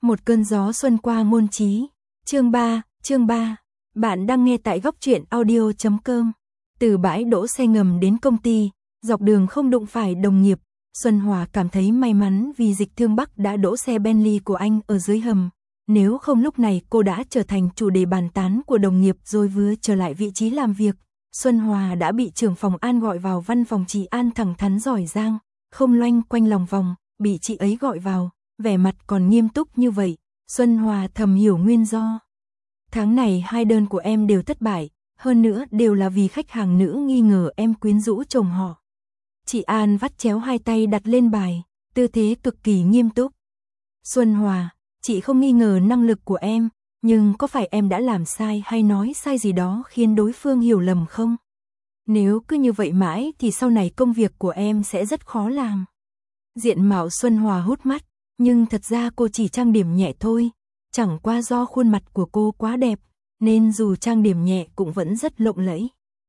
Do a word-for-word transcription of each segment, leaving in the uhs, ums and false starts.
Một cơn gió xuân qua ngôn trí. Chương ba, chương ba. Bạn đang nghe tại góc truyện audio chấm com. Từ bãi đỗ xe ngầm đến công ty, dọc đường không đụng phải đồng nghiệp, Xuân Hòa cảm thấy may mắn vì Dịch Thương Bắc đã đỗ xe Bentley của anh ở dưới hầm. Nếu không lúc này cô đã trở thành chủ đề bàn tán của đồng nghiệp rồi vừa trở lại vị trí làm việc. Xuân Hòa đã bị trưởng phòng An gọi vào văn phòng chị An thẳng thắn giỏi giang, không loanh quanh lòng vòng, bị chị ấy gọi vào, vẻ mặt còn nghiêm túc như vậy. Xuân Hòa thầm hiểu nguyên do. Tháng này hai đơn của em đều thất bại, hơn nữa đều là vì khách hàng nữ nghi ngờ em quyến rũ chồng họ. Chị An vắt chéo hai tay đặt lên bài, tư thế cực kỳ nghiêm túc. Xuân Hòa, chị không nghi ngờ năng lực của em, nhưng có phải em đã làm sai hay nói sai gì đó khiến đối phương hiểu lầm không? Nếu cứ như vậy mãi thì sau này công việc của em sẽ rất khó làm. Diện mạo Xuân Hòa hút mắt, nhưng thật ra cô chỉ trang điểm nhẹ thôi, chẳng qua do khuôn mặt của cô quá đẹp, nên dù trang điểm nhẹ cũng vẫn rất lộng lẫy.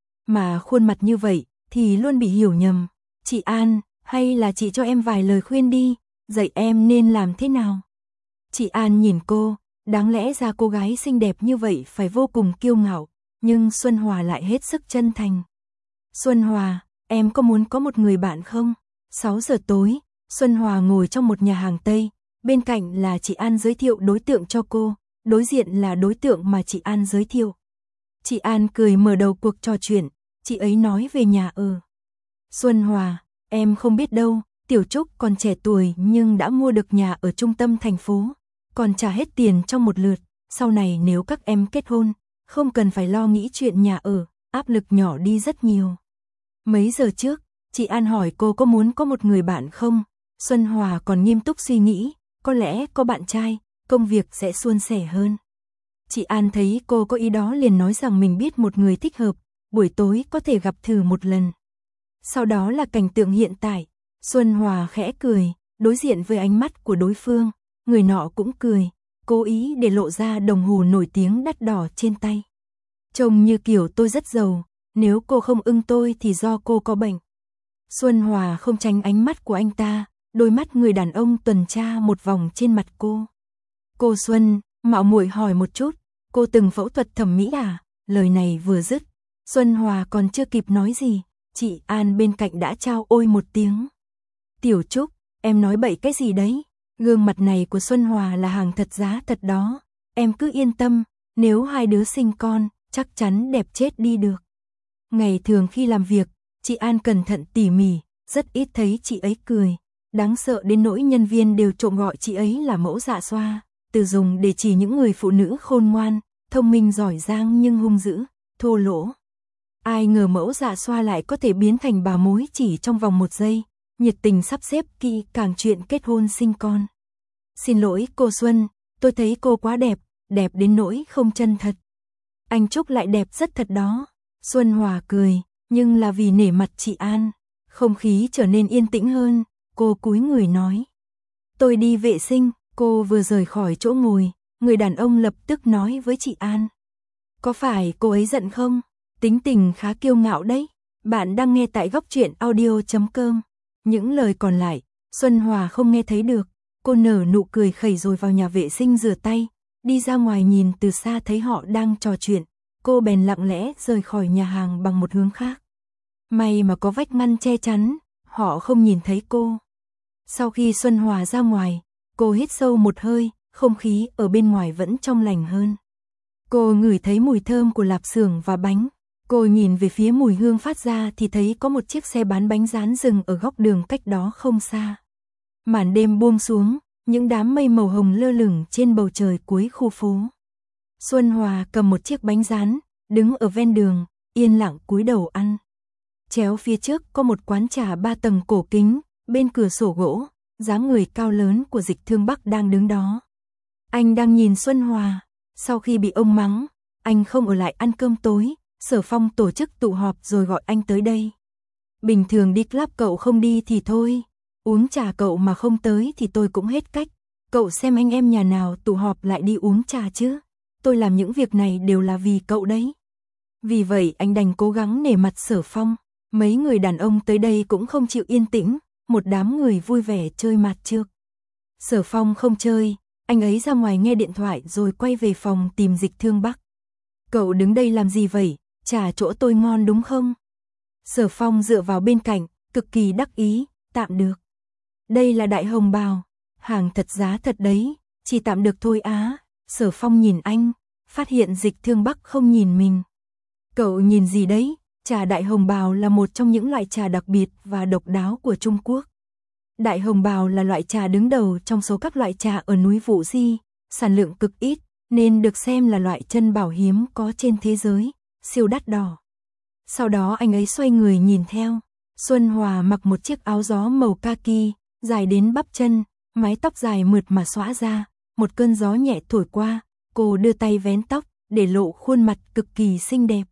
Mà khuôn mặt như vậy thì luôn bị hiểu nhầm. Chị An, hay là chị cho em vài lời khuyên đi, dạy em nên làm thế nào? Chị An nhìn cô, đáng lẽ ra cô gái xinh đẹp như vậy phải vô cùng kiêu ngạo, nhưng Xuân Hòa lại hết sức chân thành. Xuân Hòa, em có muốn có một người bạn không? sáu giờ tối, Xuân Hòa ngồi trong một nhà hàng Tây, bên cạnh là chị An giới thiệu đối tượng cho cô, đối diện là đối tượng mà chị An giới thiệu. Chị An cười mở đầu cuộc trò chuyện, chị ấy nói về nhà ở. Xuân Hòa, em không biết đâu, Tiểu Trúc còn trẻ tuổi nhưng đã mua được nhà ở trung tâm thành phố, còn trả hết tiền trong một lượt, sau này nếu các em kết hôn, không cần phải lo nghĩ chuyện nhà ở, áp lực nhỏ đi rất nhiều. Mấy giờ trước, chị An hỏi cô có muốn có một người bạn không? Xuân Hòa còn nghiêm túc suy nghĩ, có lẽ có bạn trai, công việc sẽ suôn sẻ hơn. Chị An thấy cô có ý đó liền nói rằng mình biết một người thích hợp, buổi tối có thể gặp thử một lần. Sau đó là cảnh tượng hiện tại, Xuân Hòa khẽ cười, đối diện với ánh mắt của đối phương, người nọ cũng cười, cố ý để lộ ra đồng hồ nổi tiếng đắt đỏ trên tay. Trông như kiểu tôi rất giàu, nếu cô không ưng tôi thì do cô có bệnh. Xuân Hòa không tránh ánh mắt của anh ta, đôi mắt người đàn ông tuần tra một vòng trên mặt cô. Cô Xuân, mạo muội hỏi một chút, cô từng phẫu thuật thẩm mỹ à? Lời này vừa dứt, Xuân Hòa còn chưa kịp nói gì, chị An bên cạnh đã trao ôi một tiếng. Tiểu Trúc, em nói bậy cái gì đấy? Gương mặt này của Xuân Hòa là hàng thật giá thật đó, em cứ yên tâm, nếu hai đứa sinh con, chắc chắn đẹp chết đi được. Ngày thường khi làm việc, chị An cẩn thận tỉ mỉ, rất ít thấy chị ấy cười, đáng sợ đến nỗi nhân viên đều trộm gọi chị ấy là mẫu dạ xoa, từ dùng để chỉ những người phụ nữ khôn ngoan, thông minh giỏi giang nhưng hung dữ, thô lỗ. Ai ngờ mẫu dạ xoa lại có thể biến thành bà mối chỉ trong vòng một giây, nhiệt tình sắp xếp kỹ càng chuyện kết hôn sinh con. Xin lỗi cô Xuân, tôi thấy cô quá đẹp, đẹp đến nỗi không chân thật. Anh Trúc lại đẹp rất thật đó. Xuân Hòa cười, nhưng là vì nể mặt chị An. Không khí trở nên yên tĩnh hơn, cô cúi người nói. Tôi đi vệ sinh, cô vừa rời khỏi chỗ ngồi, người đàn ông lập tức nói với chị An. Có phải cô ấy giận không? Tính tình khá kiêu ngạo đấy. Bạn đang nghe tại góc truyện audio chấm com. Những lời còn lại, Xuân Hòa không nghe thấy được. Cô nở nụ cười khẩy rồi vào nhà vệ sinh rửa tay, đi ra ngoài nhìn từ xa thấy họ đang trò chuyện. Cô bèn lặng lẽ rời khỏi nhà hàng bằng một hướng khác. May mà có vách ngăn che chắn, họ không nhìn thấy cô. Sau khi Xuân Hòa ra ngoài, cô hít sâu một hơi, không khí ở bên ngoài vẫn trong lành hơn. Cô ngửi thấy mùi thơm của lạp xưởng và bánh. Cô nhìn về phía mùi hương phát ra thì thấy có một chiếc xe bán bánh rán dừng ở góc đường cách đó không xa. Màn đêm buông xuống, những đám mây màu hồng lơ lửng trên bầu trời cuối khu phố. Xuân Hòa cầm một chiếc bánh rán, đứng ở ven đường, yên lặng cúi đầu ăn. Chéo phía trước có một quán trà ba tầng cổ kính, bên cửa sổ gỗ, dáng người cao lớn của Dịch Thương Bắc đang đứng đó. Anh đang nhìn Xuân Hòa, sau khi bị ông mắng, anh không ở lại ăn cơm tối, Sở Phong tổ chức tụ họp rồi gọi anh tới đây. Bình thường đi club cậu không đi thì thôi, uống trà cậu mà không tới thì tôi cũng hết cách, cậu xem anh em nhà nào tụ họp lại đi uống trà chứ, tôi làm những việc này đều là vì cậu đấy. Vì vậy anh đành cố gắng nể mặt Sở Phong, mấy người đàn ông tới đây cũng không chịu yên tĩnh, một đám người vui vẻ chơi mặt trước. Sở Phong không chơi, anh ấy ra ngoài nghe điện thoại rồi quay về phòng tìm Dịch Thương Bắc. Cậu đứng đây làm gì vậy, trà chỗ tôi ngon đúng không? Sở Phong dựa vào bên cạnh, cực kỳ đắc ý, tạm được. Đây là đại hồng bào, hàng thật giá thật đấy, chỉ tạm được thôi á. Sở Phong nhìn anh, phát hiện Dịch Thương Bắc không nhìn mình. Cậu nhìn gì đấy? Trà đại hồng bào là một trong những loại trà đặc biệt và độc đáo của Trung Quốc. Đại hồng bào là loại trà đứng đầu trong số các loại trà ở núi Vũ Di, sản lượng cực ít, nên được xem là loại chân bảo hiếm có trên thế giới, siêu đắt đỏ. Sau đó anh ấy xoay người nhìn theo. Xuân Hòa mặc một chiếc áo gió màu kaki, dài đến bắp chân, mái tóc dài mượt mà xõa ra, một cơn gió nhẹ thổi qua, cô đưa tay vén tóc, để lộ khuôn mặt cực kỳ xinh đẹp.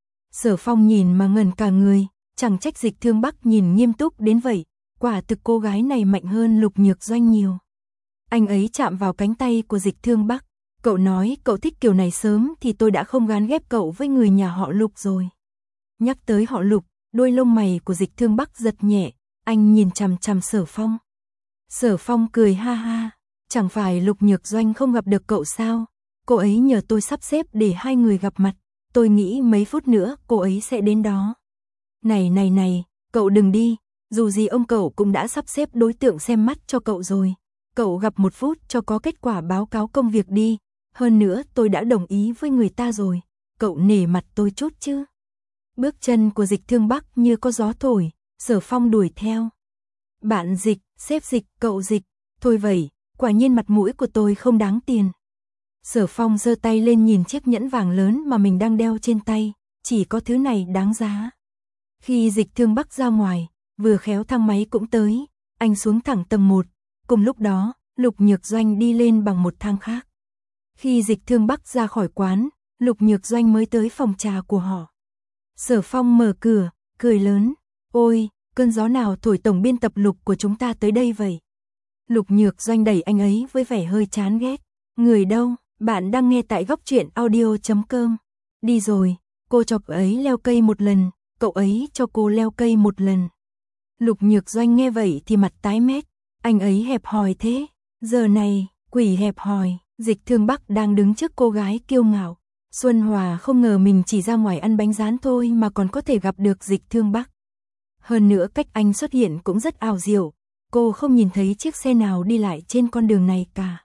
Sở Phong nhìn mà ngẩn cả người, chẳng trách Dịch Thương Bắc nhìn nghiêm túc đến vậy, quả thực cô gái này mạnh hơn Lục Nhược Doanh nhiều. Anh ấy chạm vào cánh tay của Dịch Thương Bắc, cậu nói cậu thích kiểu này sớm thì tôi đã không gán ghép cậu với người nhà họ Lục rồi. Nhắc tới họ Lục, đôi lông mày của Dịch Thương Bắc giật nhẹ, anh nhìn chằm chằm Sở Phong. Sở Phong cười ha ha, chẳng phải Lục Nhược Doanh không gặp được cậu sao? Cô ấy nhờ tôi sắp xếp để hai người gặp mặt, tôi nghĩ mấy phút nữa cô ấy sẽ đến đó. Này này này, cậu đừng đi, dù gì ông cậu cũng đã sắp xếp đối tượng xem mắt cho cậu rồi. Cậu gặp một phút cho có kết quả báo cáo công việc đi, hơn nữa tôi đã đồng ý với người ta rồi, cậu nể mặt tôi chút chứ. Bước chân của Dịch Thương Bắc như có gió thổi, Sở Phong đuổi theo. Bạn Dịch, sếp Dịch, cậu Dịch, thôi vậy, quả nhiên mặt mũi của tôi không đáng tiền. Sở Phong giơ tay lên nhìn chiếc nhẫn vàng lớn mà mình đang đeo trên tay, chỉ có thứ này đáng giá. Khi Dịch Thương Bắc ra ngoài, vừa khéo thang máy cũng tới, anh xuống thẳng tầng một, cùng lúc đó, Lục Nhược Doanh đi lên bằng một thang khác. Khi Dịch Thương Bắc ra khỏi quán, Lục Nhược Doanh mới tới phòng trà của họ. Sở Phong mở cửa, cười lớn, ôi, cơn gió nào thổi tổng biên tập Lục của chúng ta tới đây vậy? Lục Nhược Doanh đẩy anh ấy với vẻ hơi chán ghét, người đâu, bạn đang nghe tại góc truyện audio chấm com. Đi rồi, cô cho cậu ấy leo cây một lần, cậu ấy cho cô leo cây một lần. Lục Nhược Doanh nghe vậy thì mặt tái mét, anh ấy hẹp hòi thế, giờ này, quỷ hẹp hòi. Dịch Thương Bắc đang đứng trước cô gái kiêu ngạo. Xuân Hòa không ngờ mình chỉ ra ngoài ăn bánh rán thôi mà còn có thể gặp được Dịch Thương Bắc. Hơn nữa cách anh xuất hiện cũng rất ảo diệu, cô không nhìn thấy chiếc xe nào đi lại trên con đường này cả.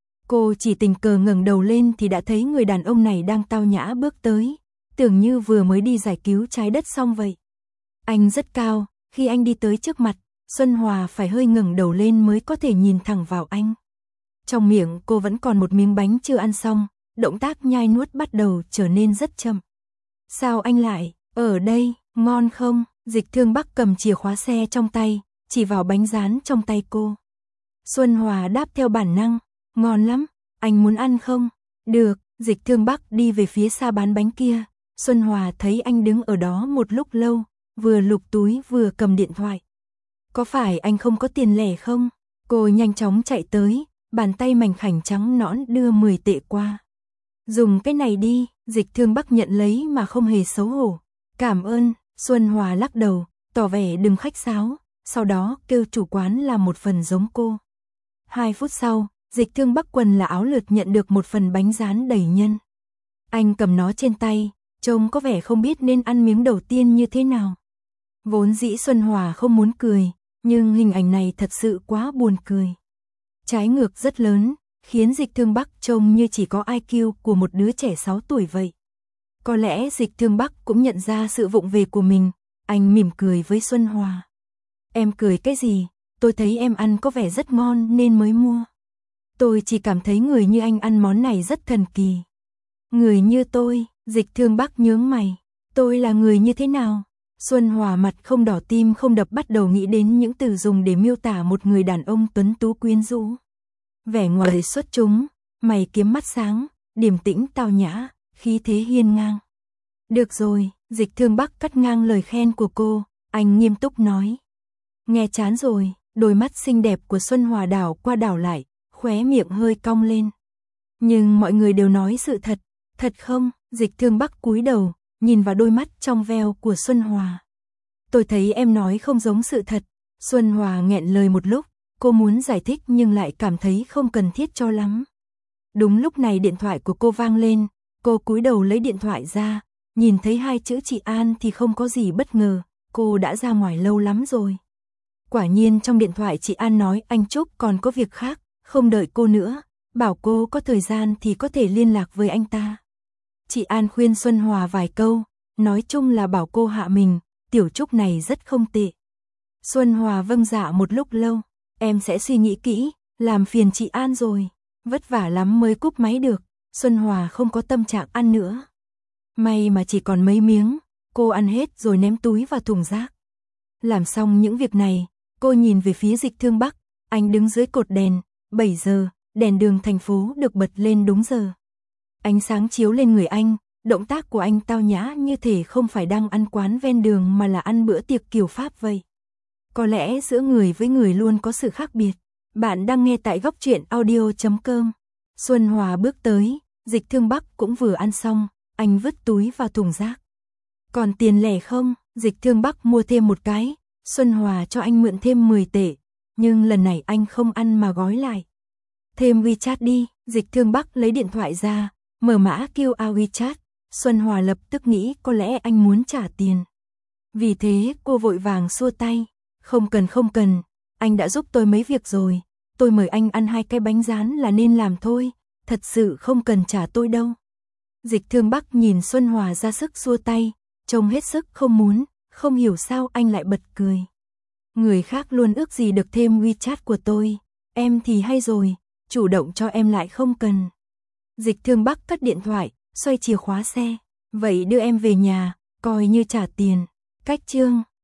Cô chỉ tình cờ ngẩng đầu lên thì đã thấy người đàn ông này đang tao nhã bước tới, tưởng như vừa mới đi giải cứu trái đất xong vậy. Anh rất cao, khi anh đi tới trước mặt, Xuân Hòa phải hơi ngẩng đầu lên mới có thể nhìn thẳng vào anh. Trong miệng cô vẫn còn một miếng bánh chưa ăn xong, động tác nhai nuốt bắt đầu trở nên rất chậm. Sao anh lại, ở đây, ngon không? Dịch Thương Bắc cầm chìa khóa xe trong tay, chỉ vào bánh rán trong tay cô. Xuân Hòa đáp theo bản năng, ngon lắm, anh muốn ăn không? Được, Dịch Thương Bắc đi về phía xa bán bánh kia. Xuân Hòa thấy anh đứng ở đó một lúc lâu, vừa lục túi vừa cầm điện thoại. Có phải anh không có tiền lẻ không? Cô nhanh chóng chạy tới, bàn tay mảnh khảnh trắng nõn đưa mười tệ qua. Dùng cái này đi, Dịch Thương Bắc nhận lấy mà không hề xấu hổ. Cảm ơn, Xuân Hòa lắc đầu, tỏ vẻ đừng khách sáo, sau đó kêu chủ quán làm một phần giống cô. Hai phút sau, Dịch Thương Bắc quần là áo lượt nhận được một phần bánh rán đầy nhân. Anh cầm nó trên tay, trông có vẻ không biết nên ăn miếng đầu tiên như thế nào. Vốn dĩ Xuân Hòa không muốn cười, nhưng hình ảnh này thật sự quá buồn cười. Trái ngược rất lớn, khiến Dịch Thương Bắc trông như chỉ có i kiu của một đứa trẻ sáu tuổi vậy. Có lẽ Dịch Thương Bắc cũng nhận ra sự vụng về của mình, anh mỉm cười với Xuân Hòa. Em cười cái gì, tôi thấy em ăn có vẻ rất ngon nên mới mua. Tôi chỉ cảm thấy người như anh ăn món này rất thần kỳ. Người như tôi, Dịch Thương Bắc nhướng mày, tôi là người như thế nào? Xuân Hòa mặt không đỏ tim không đập bắt đầu nghĩ đến những từ dùng để miêu tả một người đàn ông tuấn tú quyến rũ. Vẻ ngoài xuất chúng, mày kiếm mắt sáng, điềm tĩnh tao nhã, khí thế hiên ngang. Được rồi, Dịch Thương Bắc cắt ngang lời khen của cô, anh nghiêm túc nói. Nghe chán rồi, đôi mắt xinh đẹp của Xuân Hòa đảo qua đảo lại, khóe miệng hơi cong lên. Nhưng mọi người đều nói sự thật, thật không? Dịch Thương Bắc cúi đầu, nhìn vào đôi mắt trong veo của Xuân Hòa. Tôi thấy em nói không giống sự thật. Xuân Hòa nghẹn lời một lúc, Cô muốn giải thích nhưng lại cảm thấy không cần thiết cho lắm. Đúng lúc này điện thoại của cô vang lên, cô cúi đầu lấy điện thoại ra, nhìn thấy hai chữ chị An thì không có gì bất ngờ, cô đã ra ngoài lâu lắm rồi. Quả nhiên trong điện thoại chị An nói anh Trúc còn có việc khác, không đợi cô nữa, bảo cô có thời gian thì có thể liên lạc với anh ta. Chị An khuyên Xuân Hòa vài câu, nói chung là bảo cô hạ mình, tiểu Trúc này rất không tệ. Xuân Hòa vâng dạ một lúc lâu, em sẽ suy nghĩ kỹ, làm phiền chị An rồi, vất vả lắm mới cúp máy được, Xuân Hòa không có tâm trạng ăn nữa. May mà chỉ còn mấy miếng, cô ăn hết rồi ném túi vào thùng rác. Làm xong những việc này, cô nhìn về phía Dịch Thương Bắc, anh đứng dưới cột đèn, bảy giờ, đèn đường thành phố được bật lên đúng giờ. Ánh sáng chiếu lên người anh, động tác của anh tao nhã như thể không phải đang ăn quán ven đường mà là ăn bữa tiệc kiểu Pháp vậy. Có lẽ giữa người với người luôn có sự khác biệt. Bạn đang nghe tại góc truyện audio chấm com. Xuân Hòa bước tới, Dịch Thương Bắc cũng vừa ăn xong, anh vứt túi vào thùng rác. Còn tiền lẻ không? Dịch Thương Bắc mua thêm một cái, Xuân Hòa cho anh mượn thêm mười tệ, nhưng lần này anh không ăn mà gói lại. Thêm WeChat đi, Dịch Thương Bắc lấy điện thoại ra, mở mã quy rờ WeChat, Xuân Hòa lập tức nghĩ có lẽ anh muốn trả tiền. Vì thế cô vội vàng xua tay, không cần không cần, anh đã giúp tôi mấy việc rồi, tôi mời anh ăn hai cái bánh rán là nên làm thôi, thật sự không cần trả tôi đâu. Dịch Thương Bắc nhìn Xuân Hòa ra sức xua tay, trông hết sức không muốn, không hiểu sao anh lại bật cười. Người khác luôn ước gì được thêm WeChat của tôi, em thì hay rồi, chủ động cho em lại không cần. Dịch Thương Bắc cất điện thoại, xoay chìa khóa xe, vậy đưa em về nhà, coi như trả tiền. Cách chương